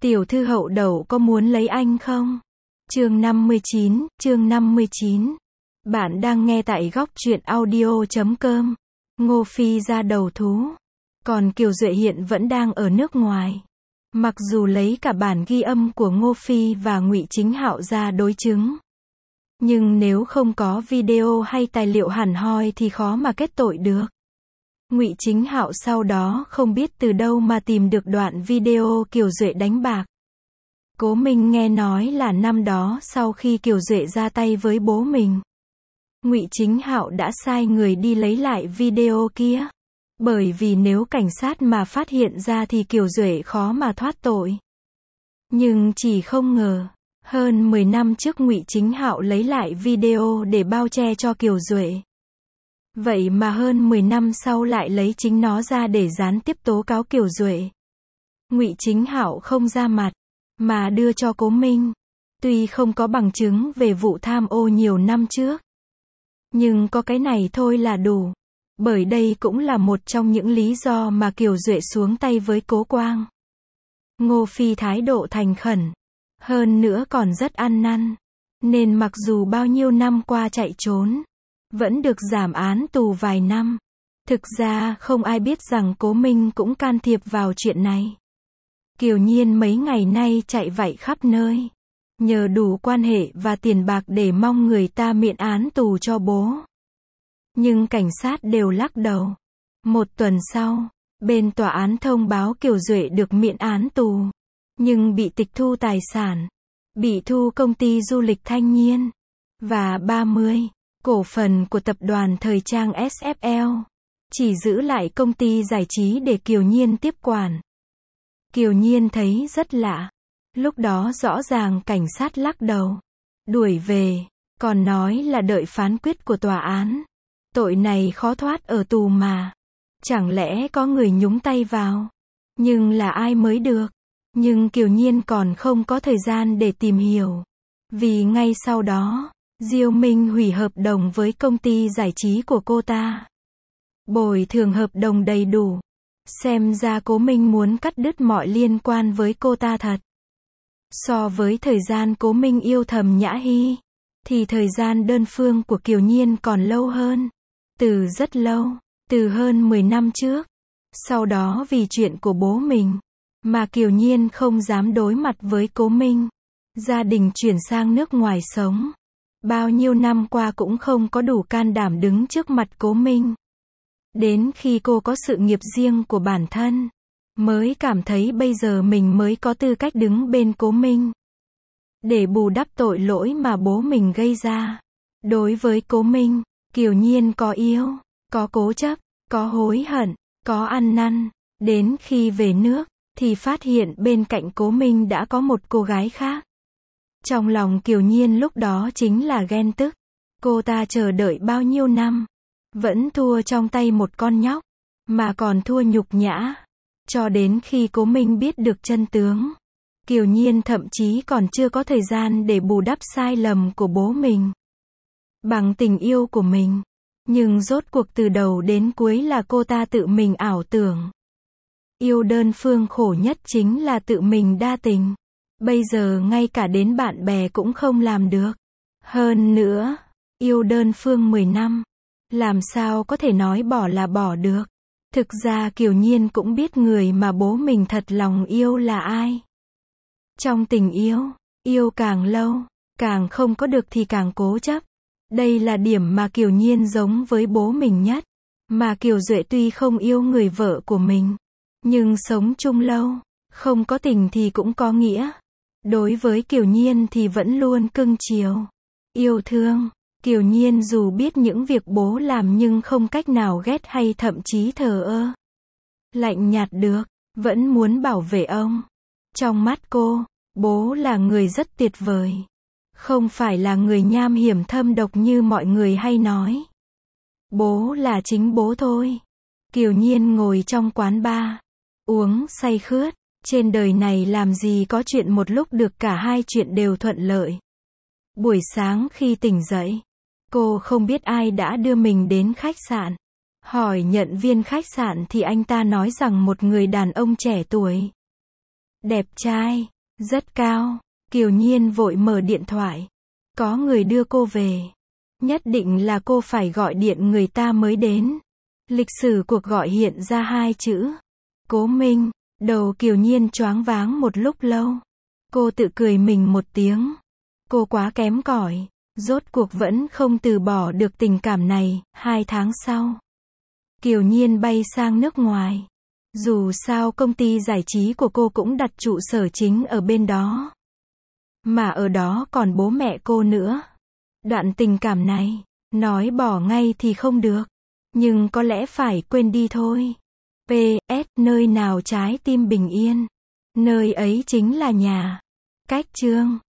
Tiểu thư hậu đậu có muốn lấy anh không? Chương 59. Bạn đang nghe tại góc truyện audio.com. Ngô Phi ra đầu thú. Còn Kiều Duệ hiện vẫn đang ở nước ngoài. Mặc dù lấy cả bản ghi âm của Ngô Phi và Ngụy Chính Hạo ra đối chứng. Nhưng nếu không có video hay tài liệu hẳn hoi thì khó mà kết tội được. Ngụy Chính Hạo sau đó không biết từ đâu mà tìm được đoạn video Kiều Duệ đánh bạc. Cố Minh nghe nói là năm đó sau khi Kiều Duệ ra tay với bố mình, Ngụy Chính Hạo đã sai người đi lấy lại video kia. Bởi vì nếu cảnh sát mà phát hiện ra thì Kiều Duệ khó mà thoát tội. Nhưng chỉ không ngờ, hơn 10 năm trước Ngụy Chính Hạo lấy lại video để bao che cho Kiều Duệ. Vậy mà hơn 10 năm sau lại lấy chính nó ra để gián tiếp tố cáo Kiều Duệ. Ngụy Chính Hạo không ra mặt, mà đưa cho Cố Minh. Tuy không có bằng chứng về vụ tham ô nhiều năm trước, nhưng có cái này thôi là đủ. Bởi đây cũng là một trong những lý do mà Kiều Duệ xuống tay với Cố Quang. Ngô Phi thái độ thành khẩn, hơn nữa còn rất ăn năn, nên mặc dù bao nhiêu năm qua chạy trốn, vẫn được giảm án tù vài năm. Thực ra không ai biết rằng Cố Minh cũng can thiệp vào chuyện này. Kiều Nhiên mấy ngày nay chạy vạy khắp nơi, nhờ đủ quan hệ và tiền bạc để mong người ta miễn án tù cho bố. Nhưng cảnh sát đều lắc đầu. Một tuần sau, bên tòa án thông báo Kiều Duệ được miễn án tù, nhưng bị tịch thu tài sản, bị thu công ty du lịch Thanh Nhiên, và 30% phần của tập đoàn thời trang SFL. Chỉ giữ lại công ty giải trí để Kiều Nhiên tiếp quản. Kiều Nhiên thấy rất lạ. Lúc đó rõ ràng cảnh sát lắc đầu, đuổi về, còn nói là đợi phán quyết của tòa án. Tội này khó thoát ở tù mà. Chẳng lẽ có người nhúng tay vào? Nhưng là ai mới được? Nhưng Kiều Nhiên còn không có thời gian để tìm hiểu. Vì ngay sau đó, Diêu Minh hủy hợp đồng với công ty giải trí của cô ta. Bồi thường hợp đồng đầy đủ. Xem ra Cố Minh muốn cắt đứt mọi liên quan với cô ta thật. So với thời gian Cố Minh yêu thầm Nhã Hy, thì thời gian đơn phương của Kiều Nhiên còn lâu hơn. Từ rất lâu, từ hơn 10 năm trước. Sau đó vì chuyện của bố mình, mà Kiều Nhiên không dám đối mặt với Cố Minh. Gia đình chuyển sang nước ngoài sống. Bao nhiêu năm qua cũng không có đủ can đảm đứng trước mặt Cố Minh. Đến khi cô có sự nghiệp riêng của bản thân, mới cảm thấy bây giờ mình mới có tư cách đứng bên Cố Minh, để bù đắp tội lỗi mà bố mình gây ra. Đối với Cố Minh, Kiều Nhiên có yêu, có cố chấp, có hối hận, có ăn năn. Đến khi về nước, thì phát hiện bên cạnh Cố Minh đã có một cô gái khác. Trong lòng Kiều Nhiên lúc đó chính là ghen tức. Cô ta chờ đợi bao nhiêu năm, vẫn thua trong tay một con nhóc, mà còn thua nhục nhã. Cho đến khi Cố Minh biết được chân tướng, Kiều Nhiên thậm chí còn chưa có thời gian để bù đắp sai lầm của bố mình bằng tình yêu của mình. Nhưng rốt cuộc từ đầu đến cuối là cô ta tự mình ảo tưởng. Yêu đơn phương khổ nhất chính là tự mình đa tình. Bây giờ ngay cả đến bạn bè cũng không làm được. Hơn nữa, yêu đơn phương 10 năm, làm sao có thể nói bỏ là bỏ được. Thực ra Kiều Nhiên cũng biết người mà bố mình thật lòng yêu là ai. Trong tình yêu, yêu càng lâu, càng không có được thì càng cố chấp. Đây là điểm mà Kiều Nhiên giống với bố mình nhất. Mà Kiều Duệ tuy không yêu người vợ của mình, nhưng sống chung lâu, không có tình thì cũng có nghĩa. Đối với Kiều Nhiên thì vẫn luôn cưng chiều, yêu thương. Kiều Nhiên dù biết những việc bố làm nhưng không cách nào ghét hay thậm chí thờ ơ, lạnh nhạt được, vẫn muốn bảo vệ ông. Trong mắt cô, bố là người rất tuyệt vời. Không phải là người nham hiểm thâm độc như mọi người hay nói. Bố là chính bố thôi. Kiều Nhiên ngồi trong quán bar, uống say khướt. Trên đời này làm gì có chuyện một lúc được cả hai chuyện đều thuận lợi. Buổi sáng khi tỉnh dậy, cô không biết ai đã đưa mình đến khách sạn. Hỏi nhận viên khách sạn thì anh ta nói rằng một người đàn ông trẻ tuổi, đẹp trai, Rất cao. Kiều Nhiên vội mở điện thoại. Có người đưa cô về. Nhất định là cô phải gọi điện người ta mới đến. Lịch sử cuộc gọi hiện ra 2 chữ. Cố Minh. Đầu Kiều Nhiên choáng váng một lúc lâu. Cô tự cười mình một tiếng. Cô quá kém cỏi. Rốt cuộc vẫn không từ bỏ được tình cảm này. 2 tháng sau, Kiều Nhiên bay sang nước ngoài. Dù sao công ty giải trí của cô cũng đặt trụ sở chính ở bên đó. Mà ở đó còn bố mẹ cô nữa. Đoạn tình cảm này, nói bỏ ngay thì không được. Nhưng có lẽ phải quên đi thôi. PS, nơi nào trái tim bình yên, nơi ấy chính là nhà. Cách chương